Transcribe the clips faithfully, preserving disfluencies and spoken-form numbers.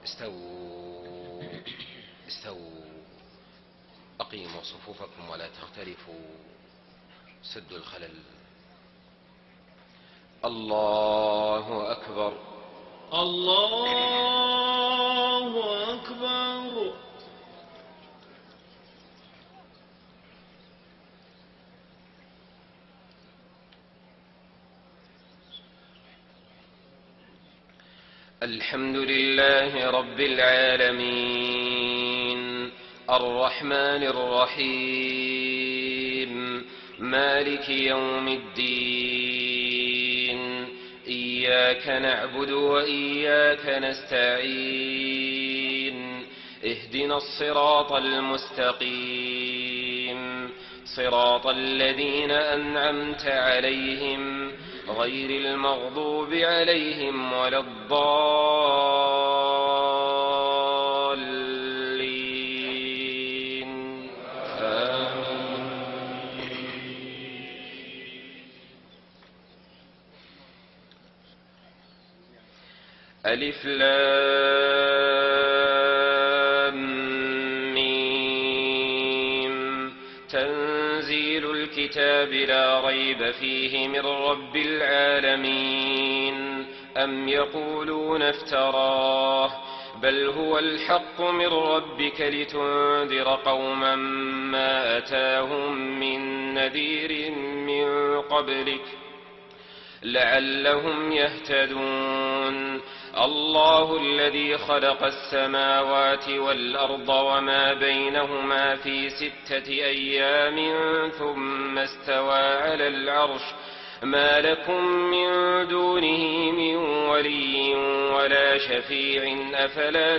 استووا استووا أقيموا صفوفكم ولا تختلفوا، سدوا الخلل. الله أكبر. الله أكبر. الحمد لله رب العالمين، الرحمن الرحيم، مالك يوم الدين، إياك نعبد وإياك نستعين، اهدنا الصراط المستقيم، صراط الذين أنعمت عليهم غير المغضوب عليهم ولا الضالين. آمين. ألف لام ميم. تنزيل الكتاب لا ريب فيه من رب العالمين. أم يقولون افتراه، بل هو الحق من ربك لتنذر قوما ما أتاهم من نذير من قبلك لعلهم يهتدون. الله الذي خلق السماوات والأرض وما بينهما في ستة أيام ثم استوى على العرش، ما لكم من دونه من ولي ولا شفيع أفلا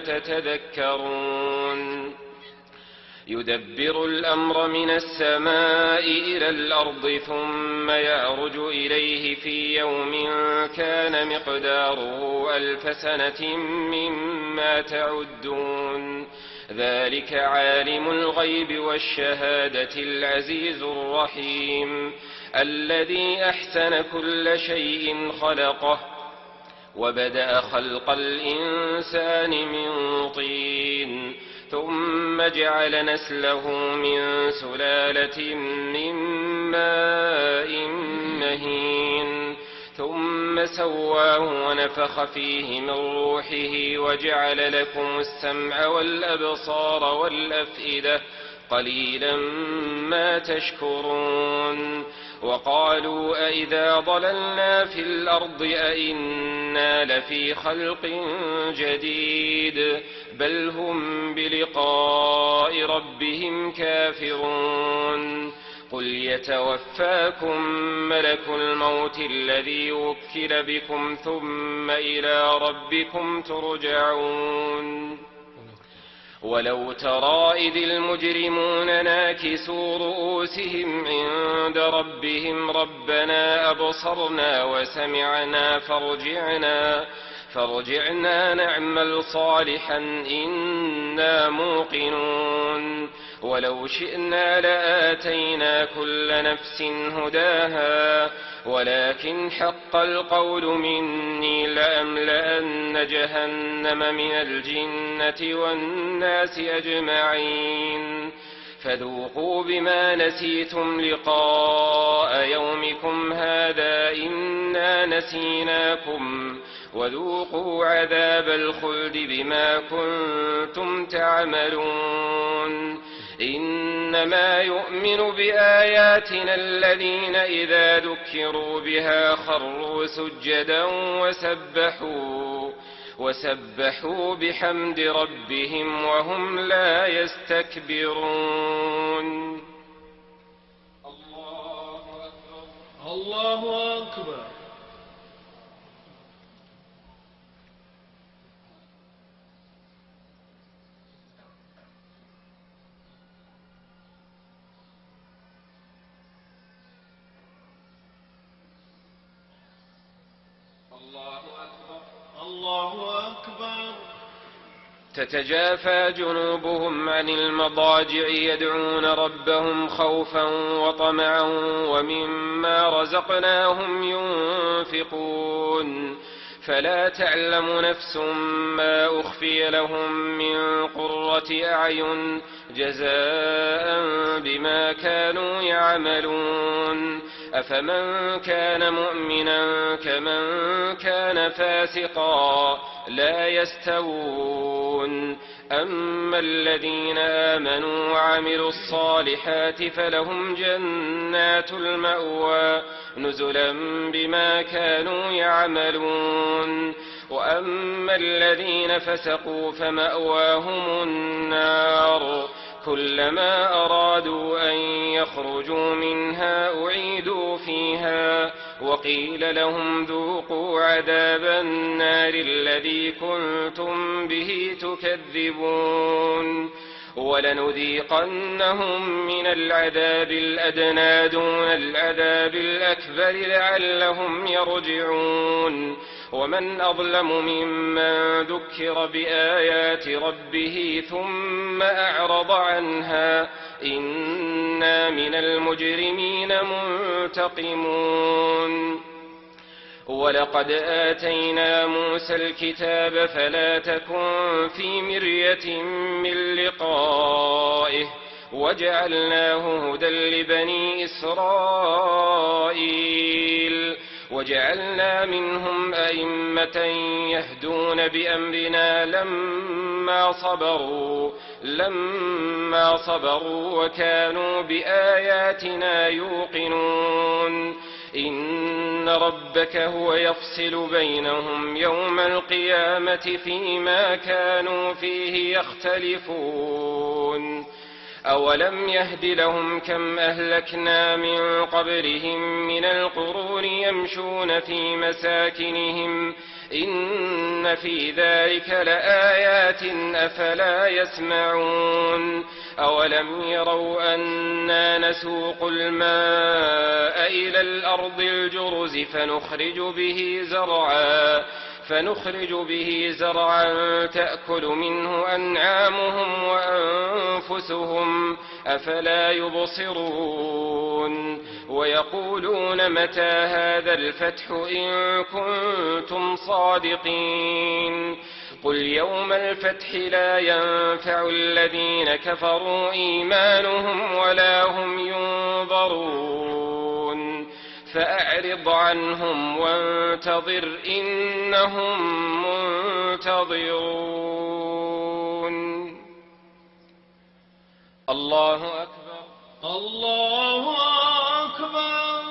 تتذكرون. يدبر الأمر من السماء إلى الأرض ثم يعرج إليه في يوم كان مقداره ألف سنة مما تعدون. ذلك عالم الغيب والشهادة العزيز الرحيم، الذي أحسن كل شيء خلقه وبدأ خلق الإنسان من طين، ثم جعل نسله من سلالة من ماء مهين، ثم سواه ونفخ فيه من روحه وجعل لكم السمع والأبصار والأفئدة، قليلا ما تشكرون. وقالوا أئذا ضللنا في الأرض أئنا لفي خلق جديد، بل هم بلقاء ربهم كافرون. قل يتوفاكم ملك الموت الذي وكل بكم ثم إلى ربكم ترجعون. ولو ترى إذ المجرمون ناكسوا رؤوسهم عند ربهم ربنا أبصرنا وسمعنا فارجعنا فارجعنا نعمل صالحا إنا موقنون. ولو شئنا لآتينا كل نفس هداها ولكن حق القول مني لأملأن جهنم من الجنة والناس أجمعين. فذوقوا بما نسيتم لقاء يومكم هذا إنا نسيناكم وذوقوا عذاب الخلد بما كنتم تعملون. إنما يؤمن بآياتنا الذين إذا ذكروا بها خروا سجدا وسبحوا وسبحوا بحمد ربهم وهم لا يستكبرون. الله أكبر. الله أكبر. الله أكبر. تتجافى جنوبهم عن المضاجع يدعون ربهم خوفا وطمعا ومما رزقناهم ينفقون. فلا تعلم نفس ما أخفي لهم من قرة أعين جزاء بما كانوا يعملون أفمن كان مؤمنا كمن كان فاسقا لا يستوون أما الذين آمنوا وعملوا الصالحات فلهم جنات المأوى نزلا بما كانوا يعملون وأما الذين فسقوا فمأواهم النار كلما أرادوا أن يخرجوا منها أعيدوا فيها وقيل لهم ذوقوا عذاب النار الذي كنتم به تكذبون ولنذيقنهم من العذاب الأدنى دون العذاب الأكبر لعلهم يرجعون ومن أظلم ممن ذكر بآيات ربه ثم أعرض عنها إنا من المجرمين منتقمون ولقد آتينا موسى الكتاب فلا تكن في مرية من لقائه وجعلناه هدى لبني إسرائيل وجعلنا منهم أئمة يهدون بأمرنا لما صبروا لما صبروا وكانوا بآياتنا يوقنون إن ربك هو يفصل بينهم يوم القيامة فيما كانوا فيه يختلفون أولم يهد لهم كم أهلكنا من قبلهم من القرون يمشون في مساكنهم إن في ذلك لآيات أفلا يسمعون أولم يروا أنا نسوق الماء إلى الأرض الجرز فنخرج به زرعا فنخرج به زرعا تأكل منه أنعامهم وأنفسهم أفلا يبصرون ويقولون متى هذا الفتح إن كنتم صادقين قل يوم الفتح لا ينفع الذين كفروا إيمانهم ولا هم ينظرون فأعرض عنهم وانتظر إنهم منتظرون الله أكبر الله أكبر.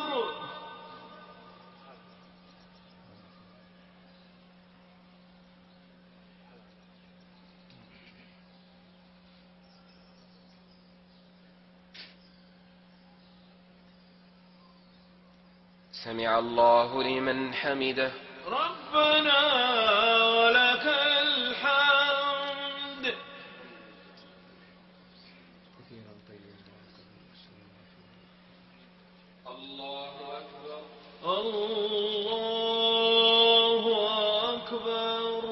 سمع الله لمن حمده ربنا ولك الحمد. الله أكبر الله أكبر.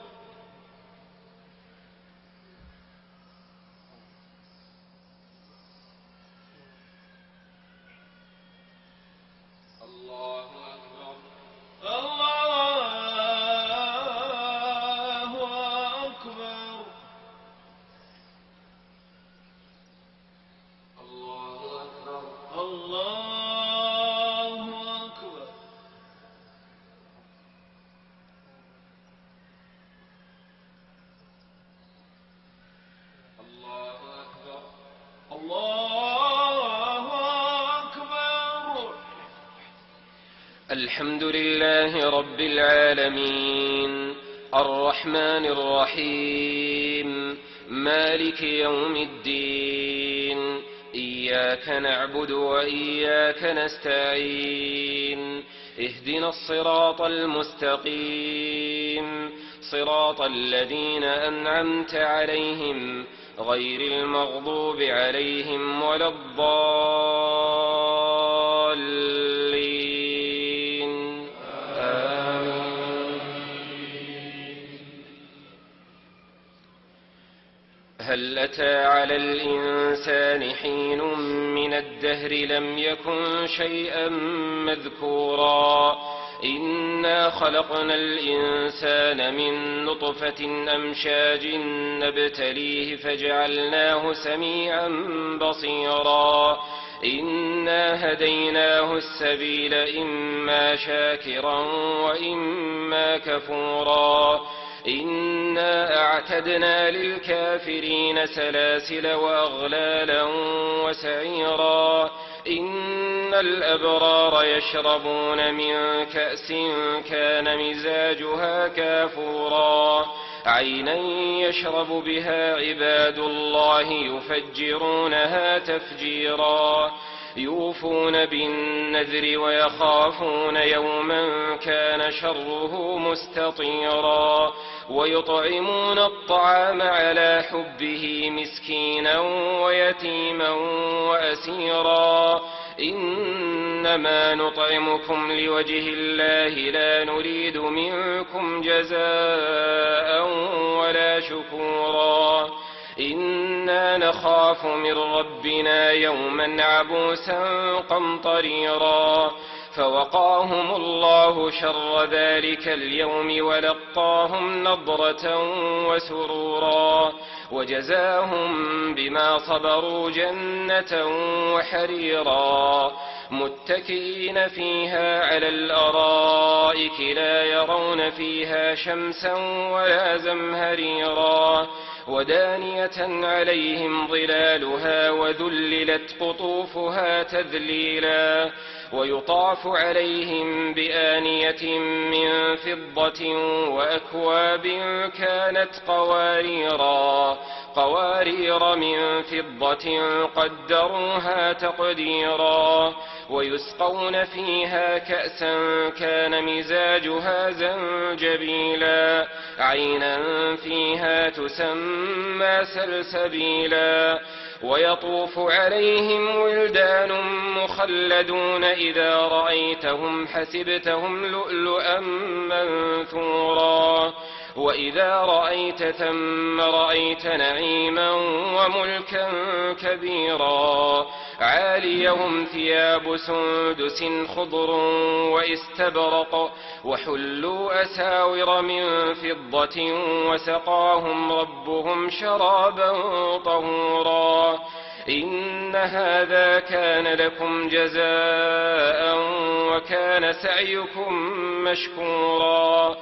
الله أكبر الله أكبر. الله أكبر الله أكبر. الله أكبر الله أكبر. الحمد لله رب العالمين الرحمن الرحيم مالك يوم الدين إياك نعبد وإياك نستعين اهدنا الصراط المستقيم صراط الذين أنعمت عليهم غير المغضوب عليهم ولا الضالين آمين. هل أتى على الإنسان حين من الدهر لم يكن شيئا مذكورا إنا خلقنا الإنسان من نطفة أمشاج نبتليه فجعلناه سميعا بصيرا إنا هديناه السبيل إما شاكرا وإما كفورا إنا أعتدنا للكافرين سلاسل وأغلالا وسعيرا إن الأبرار يشربون من كأس كان مزاجها كافورا عينا يشرب بها عباد الله يفجرونها تفجيرا يوفون بالنذر ويخافون يوما كان شره مستطيرا ويطعمون الطعام على حبه مسكينا ويتيما وأسيرا إنما نطعمكم لوجه الله لا نريد منكم جزاء ولا شكورا إنا نخاف من ربنا يوما عبوسا قمطريرا فوقاهم الله شر ذلك اليوم ولقاهم نضرة وسرورا وجزاهم بما صبروا جنة وحريرا متكئين فيها على الأرائك لا يرون فيها شمسا ولا زمهريرا ودانية عليهم ظلالها وذللت قطوفها تذليلا ويطاف عليهم بآنية من فضة وأكواب كانت قواريرا قوارير من فضة قدروها تقديرا ويسقون فيها كأسا كان مزاجها زنجبيلا عينا فيها تسمى سلسبيلا ويطوف عليهم ولدان مخلدون إذا رأيتهم حسبتهم لؤلؤا منثورا وإذا رأيت ثم رأيت نعيما وملكا كبيرا عاليهم ثياب سندس خضر واستبرق وحلوا أساور من فضة وسقاهم ربهم شرابا طهورا إن هذا كان لكم جزاء وكان سعيكم مشكورا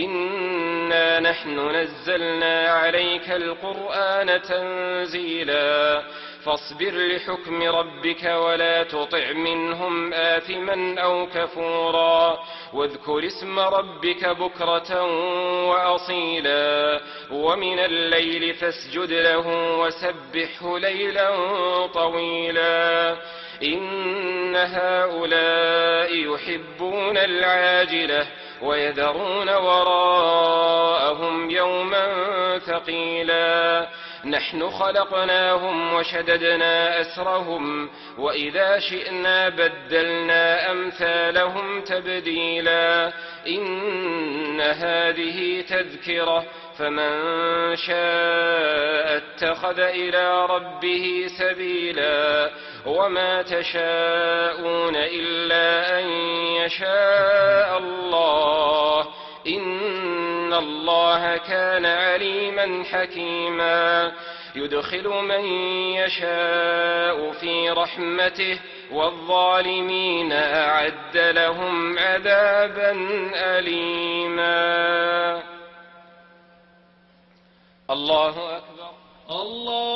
إنا نحن نزلنا عليك القرآن تنزيلا فاصبر لحكم ربك ولا تطع منهم آثما أو كفورا واذكر اسم ربك بكرة وأصيلا ومن الليل فاسجد له وسبحه ليلا طويلا إن هؤلاء يحبون العاجلة ويذرون وراءهم يوما ثقيلا نحن خلقناهم وشددنا أسرهم وإذا شئنا بدلنا أمثالهم تبديلا إن هذه تذكرة فمن شاء اتخذ إلى ربه سبيلا وما تشاءون إلا أن يشاء الله إن الله كان عليما حكيما يدخل من يشاء في رحمته والظالمين أعد لهم عذابا أليما الله أكبر. الله